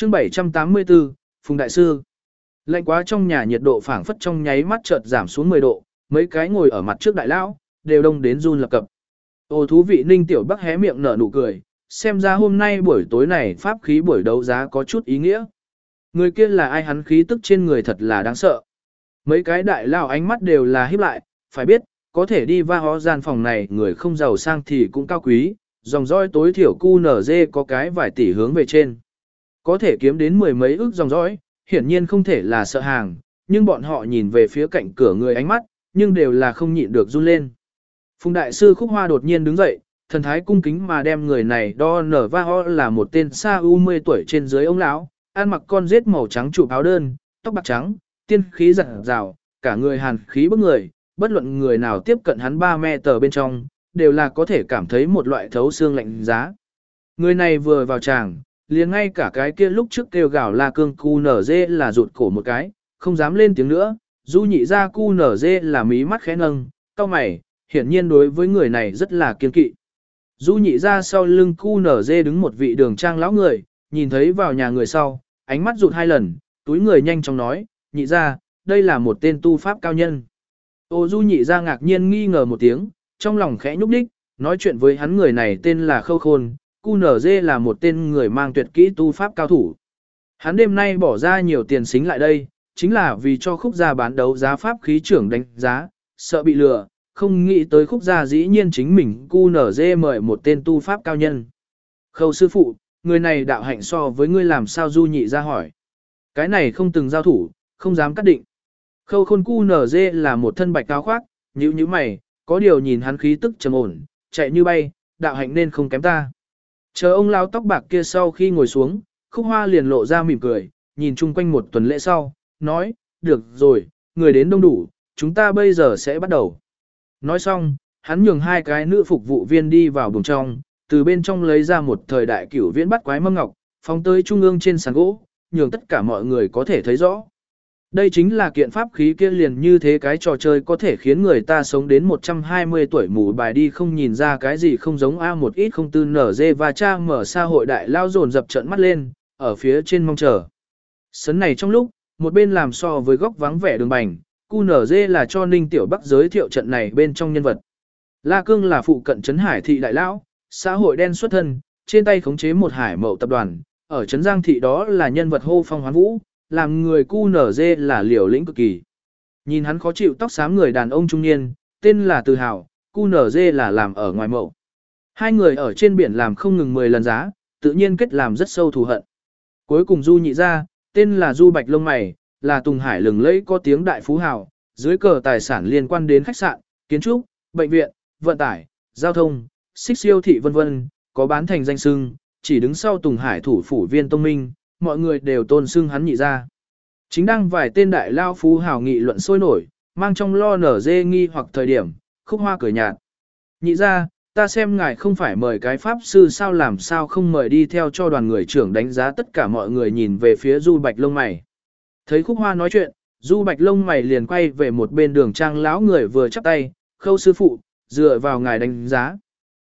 Chương 784, Phùng Đại Sư. Lạnh quá trong nhà nhiệt độ phảng phất trong nháy mắt chợt giảm xuống 10 độ, mấy cái ngồi ở mặt trước đại lão, đều đông đến run lập cập. Ồ thú vị Ninh Tiểu Bắc hé miệng nở nụ cười, xem ra hôm nay buổi tối này pháp khí buổi đấu giá có chút ý nghĩa. Người kia là ai hắn khí tức trên người thật là đáng sợ. Mấy cái đại lão ánh mắt đều là híp lại, phải biết, có thể đi va hó gian phòng này người không giàu sang thì cũng cao quý, dòng dõi tối thiểu QNZ có cái vài tỷ hướng về trên. Có thể kiếm đến mười mấy ức dòng dõi, hiển nhiên không thể là sợ hàng, nhưng bọn họ nhìn về phía cạnh cửa người ánh mắt, nhưng đều là không nhịn được run lên. Phùng Đại Sư Khúc Hoa đột nhiên đứng dậy, thần thái cung kính mà đem người này đo nở va ho là một tên xa 10 tuổi trên dưới ông lão, ăn mặc con rết màu trắng chụp áo đơn, tóc bạc trắng, tiên khí rạng rào, cả người hàn khí bức người, bất luận người nào tiếp cận hắn 3 mét bên trong, đều là có thể cảm thấy một loại thấu xương lạnh giá. Người này vừa vào tràng, liền ngay cả cái kia lúc trước kêu gào la cương cu nở dê là rụt cổ một cái, không dám lên tiếng nữa, du nhị ra cu nở dê là mí mắt khẽ nâng, cau mày, hiển nhiên đối với người này rất là kiên kỵ. Du nhị ra sau lưng cu nở dê đứng một vị đường trang lão người, nhìn thấy vào nhà người sau, ánh mắt rụt 2 lần, túi người nhanh chóng nói, nhị ra, đây là một tên tu pháp cao nhân. Ô du nhị ra ngạc nhiên nghi ngờ một tiếng, trong lòng khẽ nhúc đích, nói chuyện với hắn người này tên là Khâu Khôn, QNZ là một tên người mang tuyệt kỹ tu pháp cao thủ. Hắn đêm nay bỏ ra nhiều tiền xính lại đây, chính là vì cho khúc gia bán đấu giá pháp khí trưởng đánh giá, sợ bị lừa, không nghĩ tới khúc gia dĩ nhiên chính mình QNZ mời một tên tu pháp cao nhân. Khâu sư phụ, người này đạo hạnh so với ngươi làm sao du nhị ra hỏi. Cái này không từng giao thủ, không dám cắt định. Khâu Khôn QNZ là một thân bạch cao khoác, nhíu mày, có điều nhìn hắn khí tức trầm ổn, chạy như bay, đạo hạnh nên không kém ta. Chờ ông lão tóc bạc kia sau khi ngồi xuống, Khúc Hoa liền lộ ra mỉm cười, nhìn chung quanh một tuần lễ sau, nói, được rồi, người đến đông đủ, chúng ta bây giờ sẽ bắt đầu. Nói xong, hắn nhường 2 cái nữ phục vụ viên đi vào buồng trong, từ bên trong lấy ra một thời đại cửu viễn bắt quái mâm ngọc, phóng tới trung ương trên sàn gỗ, nhường tất cả mọi người có thể thấy rõ. Đây chính là kiện pháp khí kia liền như thế cái trò chơi có thể khiến người ta sống đến 120 tuổi mù bài đi không nhìn ra cái gì không giống A một ít không tư nở dê và cha mở xã hội đại lao dồn dập trận mắt lên, ở phía trên mong chờ. Sấn này trong lúc, một bên làm so với góc vắng vẻ đường bành, QNZ là cho Ninh Tiểu Bắc giới thiệu trận này bên trong nhân vật. La Cương là phụ cận trấn Hải thị đại lão, xã hội đen xuất thân, trên tay khống chế một hải mậu tập đoàn, ở trấn Giang thị đó là nhân vật hô phong hoán vũ, làm người QNZ là liều lĩnh cực kỳ. Nhìn hắn khó chịu tóc xám người đàn ông trung niên, tên là Từ Hào, QNZ là làm ở ngoài mậu. 2 người ở trên biển làm không ngừng 10 lần giá, tự nhiên kết làm rất sâu thù hận. Cuối cùng Du nhị ra, tên là Du Bạch Lông Mày, là Tùng Hải lừng lẫy có tiếng đại phú hào, dưới cờ tài sản liên quan đến khách sạn, kiến trúc, bệnh viện, vận tải, giao thông, xích siêu thị vân vân, có bán thành danh xưng, chỉ đứng sau Tùng Hải thủ phủ Viên Tông Minh, mọi người đều tôn xưng hắn nhị ra. Chính đang vài tên đại lao phú hào nghị luận sôi nổi, mang trong lo nở dê nghi hoặc thời điểm, Khúc Hoa cười nhạt. Nhị ra, ta xem ngài không phải mời cái pháp sư sao làm sao không mời đi theo cho đoàn người trưởng đánh giá tất cả mọi người nhìn về phía Du Bạch Lông Mày. Thấy Khúc Hoa nói chuyện, Du Bạch Lông Mày liền quay về một bên đường trang lão người vừa chắp tay, Khâu sư phụ, dựa vào ngài đánh giá.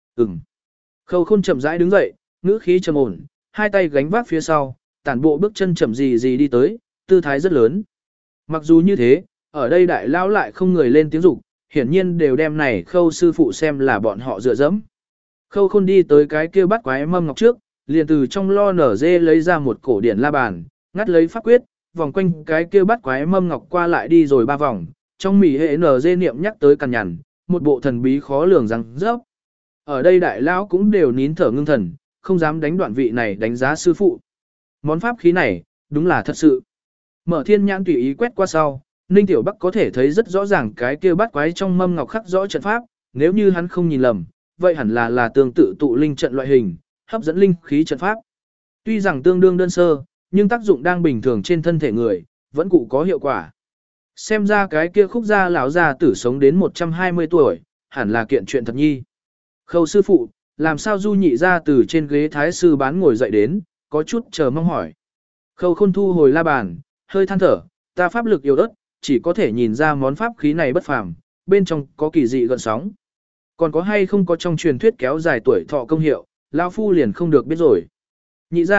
Khâu Khôn chậm rãi đứng dậy, ngữ khí trầm ổn, 2 tay gánh vác phía sau, tản bộ bước chân chậm gì đi tới, tư thái rất lớn. Mặc dù như thế, ở đây đại lão lại không người lên tiếng dục, hiển nhiên đều đem này Khâu sư phụ xem là bọn họ dựa dẫm. Khâu Khôn đi tới cái kia bắt quái mâm ngọc trước, liền từ trong lo nở dê lấy ra một cổ điển la bàn, ngắt lấy pháp quyết, vòng quanh cái kia bắt quái mâm ngọc qua lại đi rồi 3 vòng, trong mỉ hệ nở dê niệm nhắc tới cằn nhằn, một bộ thần bí khó lường răng rớp. Ở đây đại lão cũng đều nín thở ngưng thần, không dám đánh đoạn vị này đánh giá sư phụ. Món pháp khí này, đúng là thật sự. Mở thiên nhãn tùy ý quét qua sau, Ninh Tiểu Bắc có thể thấy rất rõ ràng cái kia bắt quái trong mâm ngọc khắc rõ trận pháp, nếu như hắn không nhìn lầm, vậy hẳn là tương tự tụ linh trận loại hình, hấp dẫn linh khí trận pháp. Tuy rằng tương đương đơn sơ, nhưng tác dụng đang bình thường trên thân thể người, vẫn cụ có hiệu quả. Xem ra cái kia Khúc gia lão già tử sống đến 120 tuổi, hẳn là kiện chuyện thật nhi. Khâu sư phụ, làm sao Du nhị ra từ trên ghế thái sư bán ngồi dậy đến, có chút chờ mong hỏi. Khâu Khôn thu hồi la bàn, hơi than thở, ta pháp lực yếu ớt, chỉ có thể nhìn ra món pháp khí này bất phàm, bên trong có kỳ dị gợn sóng. Còn có hay không có trong truyền thuyết kéo dài tuổi thọ công hiệu, lão phu liền không được biết rồi. Nhị ra,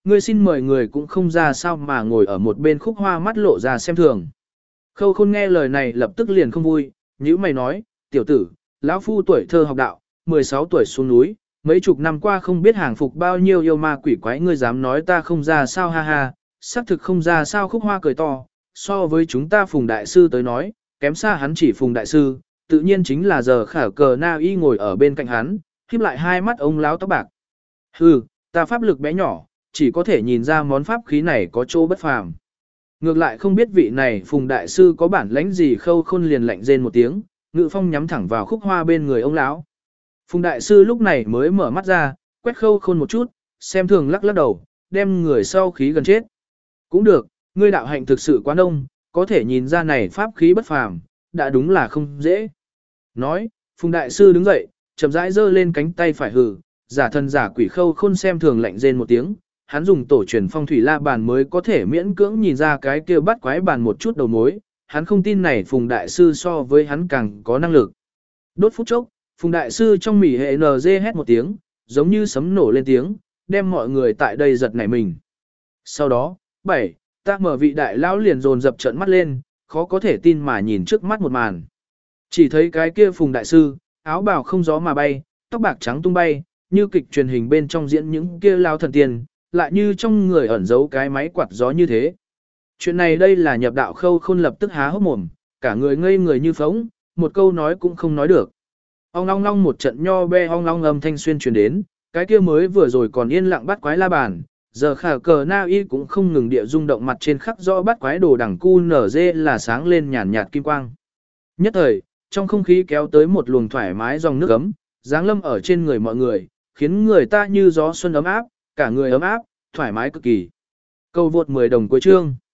ngươi xin mời người cũng không ra sao mà ngồi ở một bên khúc hoa mắt lộ ra xem thường. Khâu Khôn nghe lời này lập tức liền không vui, nhíu mày nói, tiểu tử, lão phu tuổi thơ học đạo, 16 tuổi xuống núi, mấy chục năm qua không biết hàng phục bao nhiêu yêu ma quỷ quái, ngươi dám nói ta không ra sao, ha ha, xác thực không ra sao. Khúc Hoa cười to, so với chúng ta Phùng đại sư tới nói, kém xa hắn chỉ Phùng đại sư, tự nhiên chính là giờ Khả Cờ Na Y ngồi ở bên cạnh hắn, khép lại hai mắt ông lão tóc bạc. Hừ, ta pháp lực bé nhỏ, chỉ có thể nhìn ra món pháp khí này có chỗ bất phàm. Ngược lại không biết vị này Phùng đại sư có bản lãnh gì. Khâu Khôn liền lạnh rên một tiếng, ngự phong nhắm thẳng vào Khúc Hoa bên người ông lão. Phùng đại sư lúc này mới mở mắt ra, quét Khâu Khôn một chút, xem thường lắc lắc đầu, đem người sau khí gần chết. Cũng được, ngươi đạo hạnh thực sự quá nông, có thể nhìn ra này pháp khí bất phàm, đã đúng là không dễ. Nói, Phùng đại sư đứng dậy, chậm rãi giơ lên cánh tay phải hừ, giả thân giả quỷ. Khâu Khôn xem thường lạnh rên một tiếng, hắn dùng tổ truyền phong thủy la bàn mới có thể miễn cưỡng nhìn ra cái kia bắt quái bàn một chút đầu mối, hắn không tin này Phùng đại sư so với hắn càng có năng lực. Đốt phút chốc, Phùng đại sư trong mỉ hệ NG hét một tiếng, giống như sấm nổ lên tiếng, đem mọi người tại đây giật nảy mình. Sau đó, ta mở vị đại lão liền dồn dập trợn mắt lên, khó có thể tin mà nhìn trước mắt một màn. Chỉ thấy cái kia Phùng đại sư, áo bào không gió mà bay, tóc bạc trắng tung bay, như kịch truyền hình bên trong diễn những kia lao thần tiên, lại như trong người ẩn giấu cái máy quạt gió như thế. Chuyện này đây là nhập đạo. Khâu Khôn lập tức há hốc mồm, cả người ngây người như phóng, một câu nói cũng không nói được. Ong long long một trận nho be ong long âm thanh xuyên truyền đến, cái kia mới vừa rồi còn yên lặng bắt quái la bàn, giờ Khả Cờ Na Y cũng không ngừng địa rung động, mặt trên khắc rõ bắt quái đồ đằng cu nở dê là sáng lên nhàn nhạt kim quang. Nhất thời, trong không khí kéo tới một luồng thoải mái dòng nước ấm, giáng lâm ở trên người mọi người, khiến người ta như gió xuân ấm áp, cả người ấm áp, thoải mái cực kỳ. Câu vượt 10 đồng cuối chương.